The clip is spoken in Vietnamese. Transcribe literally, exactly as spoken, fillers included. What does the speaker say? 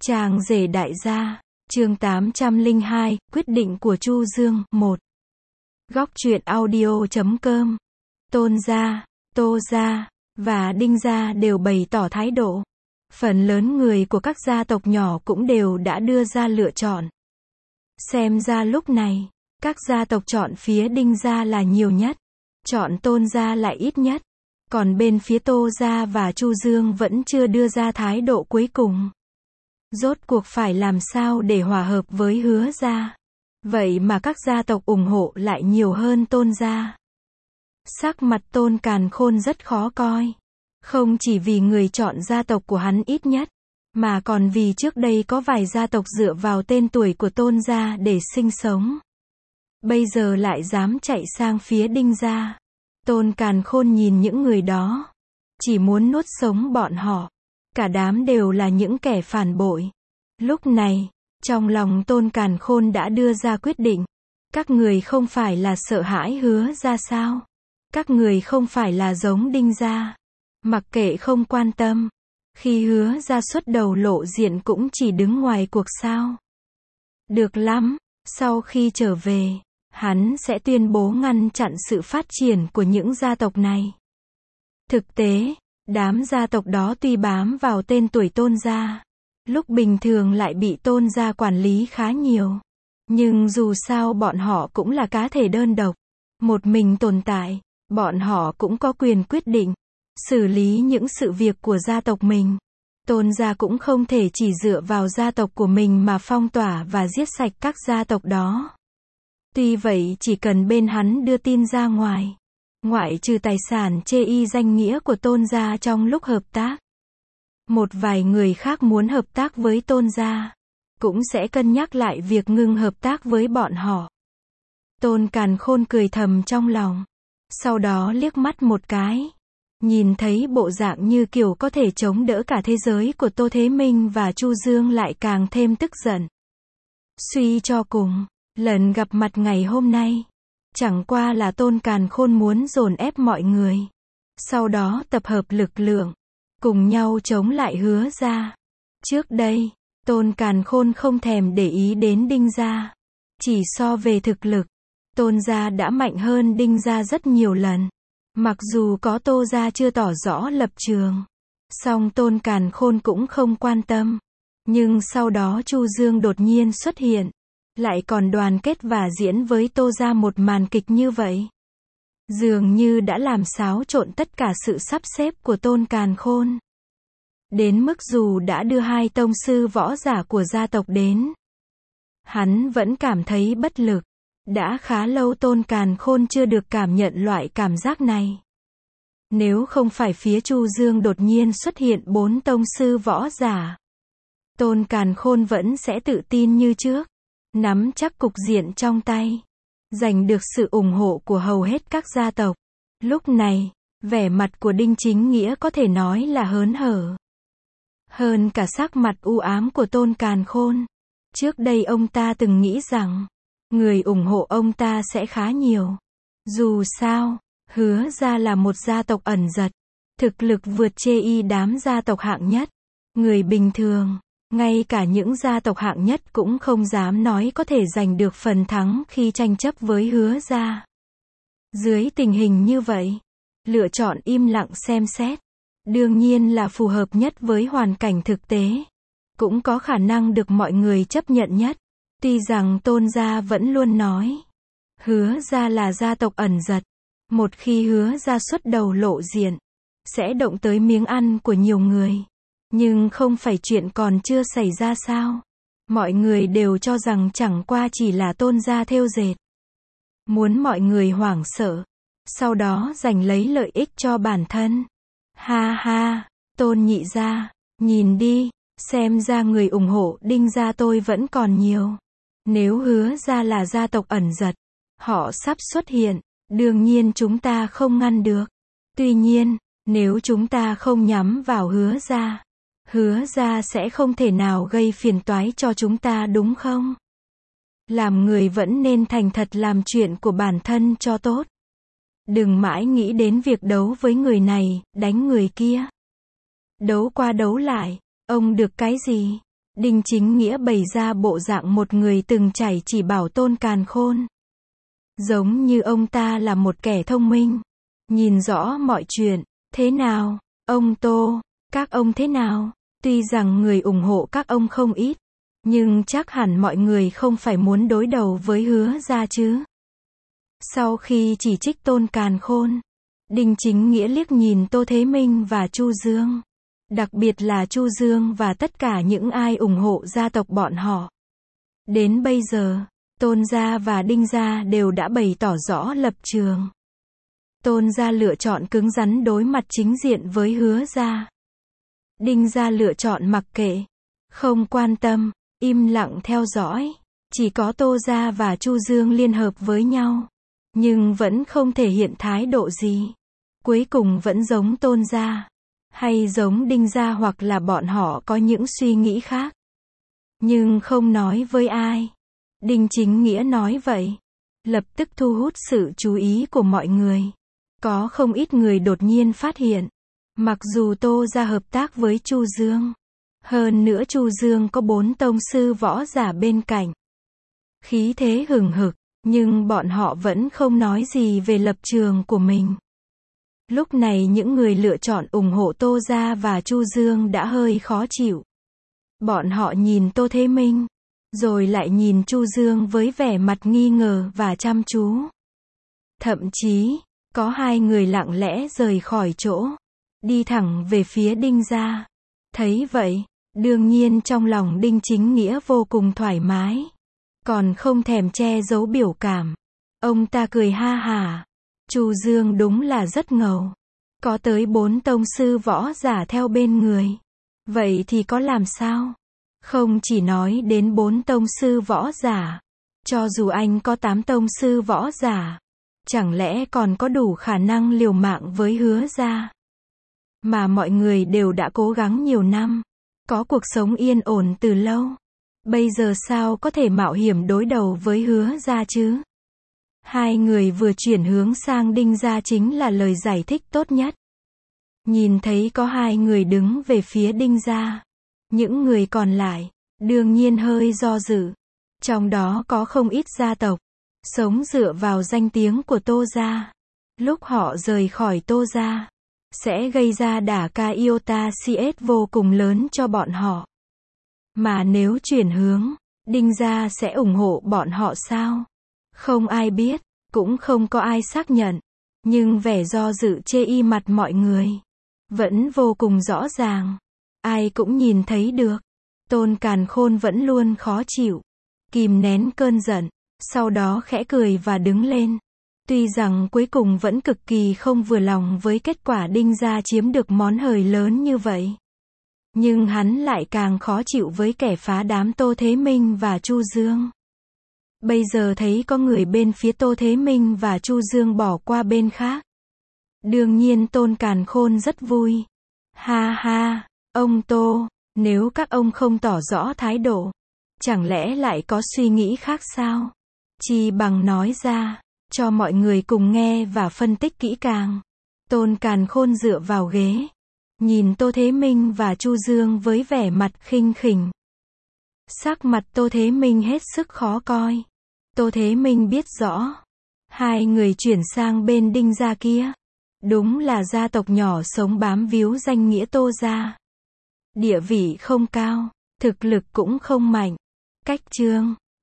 Chàng rể đại gia, chương tám trăm lẻ hai, quyết định của Chu Dương, một. Góc truyện audio chấm com. Tôn gia, Tô gia, và Đinh gia đều bày tỏ thái độ. Phần lớn người của các gia tộc nhỏ cũng đều đã đưa ra lựa chọn. Xem ra lúc này, các gia tộc chọn phía Đinh gia là nhiều nhất, chọn Tôn gia lại ít nhất. Còn bên phía Tô gia và Chu Dương vẫn chưa đưa ra thái độ cuối cùng. Rốt cuộc phải làm sao để hòa hợp với Hứa gia? Vậy mà các gia tộc ủng hộ lại nhiều hơn Tôn gia. Sắc mặt Tôn Càn Khôn rất khó coi. Không chỉ vì người chọn gia tộc của hắn ít nhất, mà còn vì trước đây có vài gia tộc dựa vào tên tuổi của Tôn gia để sinh sống. Bây giờ lại dám chạy sang phía Đinh gia. Tôn Càn Khôn nhìn những người đó, chỉ muốn nuốt sống bọn họ. Cả đám đều là những kẻ phản bội. Lúc này, trong lòng Tôn Càn Khôn đã đưa ra quyết định. Các người không phải là sợ hãi Hứa gia sao? Các người không phải là giống Đinh gia. Mặc kệ không quan tâm. Khi Hứa gia xuất đầu lộ diện cũng chỉ đứng ngoài cuộc sao? Được lắm, sau khi trở về, hắn sẽ tuyên bố ngăn chặn sự phát triển của những gia tộc này. Thực tế, đám gia tộc đó tuy bám vào tên tuổi Tôn gia, lúc bình thường lại bị Tôn gia quản lý khá nhiều. Nhưng dù sao bọn họ cũng là cá thể đơn độc, một mình tồn tại, bọn họ cũng có quyền quyết định, xử lý những sự việc của gia tộc mình. Tôn gia cũng không thể chỉ dựa vào gia tộc của mình mà phong tỏa và giết sạch các gia tộc đó. Tuy vậy chỉ cần bên hắn đưa tin ra ngoài, ngoại trừ tài sản chê y danh nghĩa của Tôn gia trong lúc hợp tác, một vài người khác muốn hợp tác với Tôn gia, cũng sẽ cân nhắc lại việc ngừng hợp tác với bọn họ. Tôn Càn Khôn cười thầm trong lòng, sau đó liếc mắt một cái, nhìn thấy bộ dạng như kiểu có thể chống đỡ cả thế giới của Tô Thế Minh và Chu Dương lại càng thêm tức giận. Suy cho cùng, lần gặp mặt ngày hôm nay, chẳng qua là Tôn Càn Khôn muốn dồn ép mọi người, sau đó tập hợp lực lượng, cùng nhau chống lại Hứa gia. Trước đây, Tôn Càn Khôn không thèm để ý đến Đinh gia. Chỉ so về thực lực, Tôn gia đã mạnh hơn Đinh gia rất nhiều lần. Mặc dù có Tô gia chưa tỏ rõ lập trường, song Tôn Càn Khôn cũng không quan tâm. Nhưng sau đó Chu Dương đột nhiên xuất hiện, lại còn đoàn kết và diễn với Tô gia một màn kịch như vậy. Dường như đã làm xáo trộn tất cả sự sắp xếp của Tôn Càn Khôn. Đến mức dù đã đưa hai tông sư võ giả của gia tộc đến, hắn vẫn cảm thấy bất lực. Đã khá lâu Tôn Càn Khôn chưa được cảm nhận loại cảm giác này. Nếu không phải phía Chu Dương đột nhiên xuất hiện bốn tông sư võ giả, Tôn Càn Khôn vẫn sẽ tự tin như trước, nắm chắc cục diện trong tay, giành được sự ủng hộ của hầu hết các gia tộc. Lúc này, vẻ mặt của Đinh Chính Nghĩa có thể nói là hớn hở. Hơn cả sắc mặt u ám của Tôn Càn Khôn. Trước đây ông ta từng nghĩ rằng, người ủng hộ ông ta sẽ khá nhiều. Dù sao, Hứa gia là một gia tộc ẩn giật, thực lực vượt chê y đám gia tộc hạng nhất. Người bình thường, ngay cả những gia tộc hạng nhất cũng không dám nói có thể giành được phần thắng khi tranh chấp với Hứa gia. Dưới tình hình như vậy, lựa chọn im lặng xem xét, đương nhiên là phù hợp nhất với hoàn cảnh thực tế, cũng có khả năng được mọi người chấp nhận nhất. Tuy rằng Tôn gia vẫn luôn nói, Hứa gia là gia tộc ẩn giật, một khi Hứa gia xuất đầu lộ diện, sẽ động tới miếng ăn của nhiều người. Nhưng không phải chuyện còn chưa xảy ra sao? Mọi người đều cho rằng chẳng qua chỉ là Tôn gia thêu dệt. Muốn mọi người hoảng sợ, sau đó giành lấy lợi ích cho bản thân. Ha ha, Tôn nhị gia, nhìn đi, xem ra người ủng hộ Đinh gia tôi vẫn còn nhiều. Nếu Hứa gia là gia tộc ẩn giật, họ sắp xuất hiện, đương nhiên chúng ta không ngăn được. Tuy nhiên, nếu chúng ta không nhắm vào Hứa gia, Hứa gia sẽ không thể nào gây phiền toái cho chúng ta đúng không? Làm người vẫn nên thành thật làm chuyện của bản thân cho tốt. Đừng mãi nghĩ đến việc đấu với người này, đánh người kia. Đấu qua đấu lại, ông được cái gì? Đinh Chính Nghĩa bày ra bộ dạng một người từng trải chỉ bảo Tôn Càn Khôn. Giống như ông ta là một kẻ thông minh, nhìn rõ mọi chuyện. Thế nào, ông Tô, các ông thế nào? Tuy rằng người ủng hộ các ông không ít, nhưng chắc hẳn mọi người không phải muốn đối đầu với Hứa gia chứ. Sau khi chỉ trích Tôn Càn Khôn, Đinh Chính Nghĩa liếc nhìn Tô Thế Minh và Chu Dương. Đặc biệt là Chu Dương và tất cả những ai ủng hộ gia tộc bọn họ. Đến bây giờ, Tôn gia và Đinh gia đều đã bày tỏ rõ lập trường. Tôn gia lựa chọn cứng rắn đối mặt chính diện với Hứa gia. Đinh gia lựa chọn mặc kệ, không quan tâm, im lặng theo dõi. Chỉ có Tô gia và Chu Dương liên hợp với nhau, nhưng vẫn không thể hiện thái độ gì. Cuối cùng vẫn giống Tôn gia, hay giống Đinh gia, hoặc là bọn họ có những suy nghĩ khác, nhưng không nói với ai. Đinh Chính Nghĩa nói vậy, lập tức thu hút sự chú ý của mọi người. Có không ít người đột nhiên phát hiện, mặc dù Tô gia hợp tác với Chu Dương, hơn nữa Chu Dương có bốn tông sư võ giả bên cạnh, khí thế hừng hực, nhưng bọn họ vẫn không nói gì về lập trường của mình. Lúc này những người lựa chọn ủng hộ Tô gia và Chu Dương đã hơi khó chịu. Bọn họ nhìn Tô Thế Minh, rồi lại nhìn Chu Dương với vẻ mặt nghi ngờ và chăm chú. Thậm chí, có hai người lặng lẽ rời khỏi chỗ, đi thẳng về phía Đinh gia. Thấy vậy, đương nhiên trong lòng Đinh Chính Nghĩa vô cùng thoải mái, còn không thèm che giấu biểu cảm. Ông ta cười ha hả. Chu Dương đúng là rất ngầu, có tới bốn tông sư võ giả theo bên người. Vậy thì có làm sao? Không chỉ nói đến bốn tông sư võ giả, cho dù anh có tám tông sư võ giả, chẳng lẽ còn có đủ khả năng liều mạng với Hứa gia? Mà mọi người đều đã cố gắng nhiều năm, có cuộc sống yên ổn từ lâu. Bây giờ sao có thể mạo hiểm đối đầu với Hứa gia chứ? Hai người vừa chuyển hướng sang Đinh gia chính là lời giải thích tốt nhất. Nhìn thấy có hai người đứng về phía Đinh gia, những người còn lại, đương nhiên hơi do dự. Trong đó có không ít gia tộc, sống dựa vào danh tiếng của Tô gia. Lúc họ rời khỏi Tô gia, sẽ gây ra đả kích iota cs vô cùng lớn cho bọn họ. Mà nếu chuyển hướng, Đinh gia sẽ ủng hộ bọn họ sao? Không ai biết, cũng không có ai xác nhận. Nhưng vẻ do dự chê y mặt mọi người vẫn vô cùng rõ ràng. Ai cũng nhìn thấy được. Tôn Càn Khôn vẫn luôn khó chịu, kìm nén cơn giận, sau đó khẽ cười và đứng lên. Tuy rằng cuối cùng vẫn cực kỳ không vừa lòng với kết quả Đinh gia chiếm được món hời lớn như vậy, nhưng hắn lại càng khó chịu với kẻ phá đám Tô Thế Minh và Chu Dương. Bây giờ thấy có người bên phía Tô Thế Minh và Chu Dương bỏ qua bên khác, đương nhiên Tôn Càn Khôn rất vui. Ha ha, ông Tô, nếu các ông không tỏ rõ thái độ, chẳng lẽ lại có suy nghĩ khác sao? Chi bằng nói ra, cho mọi người cùng nghe và phân tích kỹ càng. Tôn Càn Khôn dựa vào ghế, nhìn Tô Thế Minh và Chu Dương với vẻ mặt khinh khỉnh. Sắc mặt Tô Thế Minh hết sức khó coi. Tô Thế Minh biết rõ, hai người chuyển sang bên Đinh gia kia, đúng là gia tộc nhỏ sống bám víu danh nghĩa Tô gia. Địa vị không cao, thực lực cũng không mạnh. Cách chương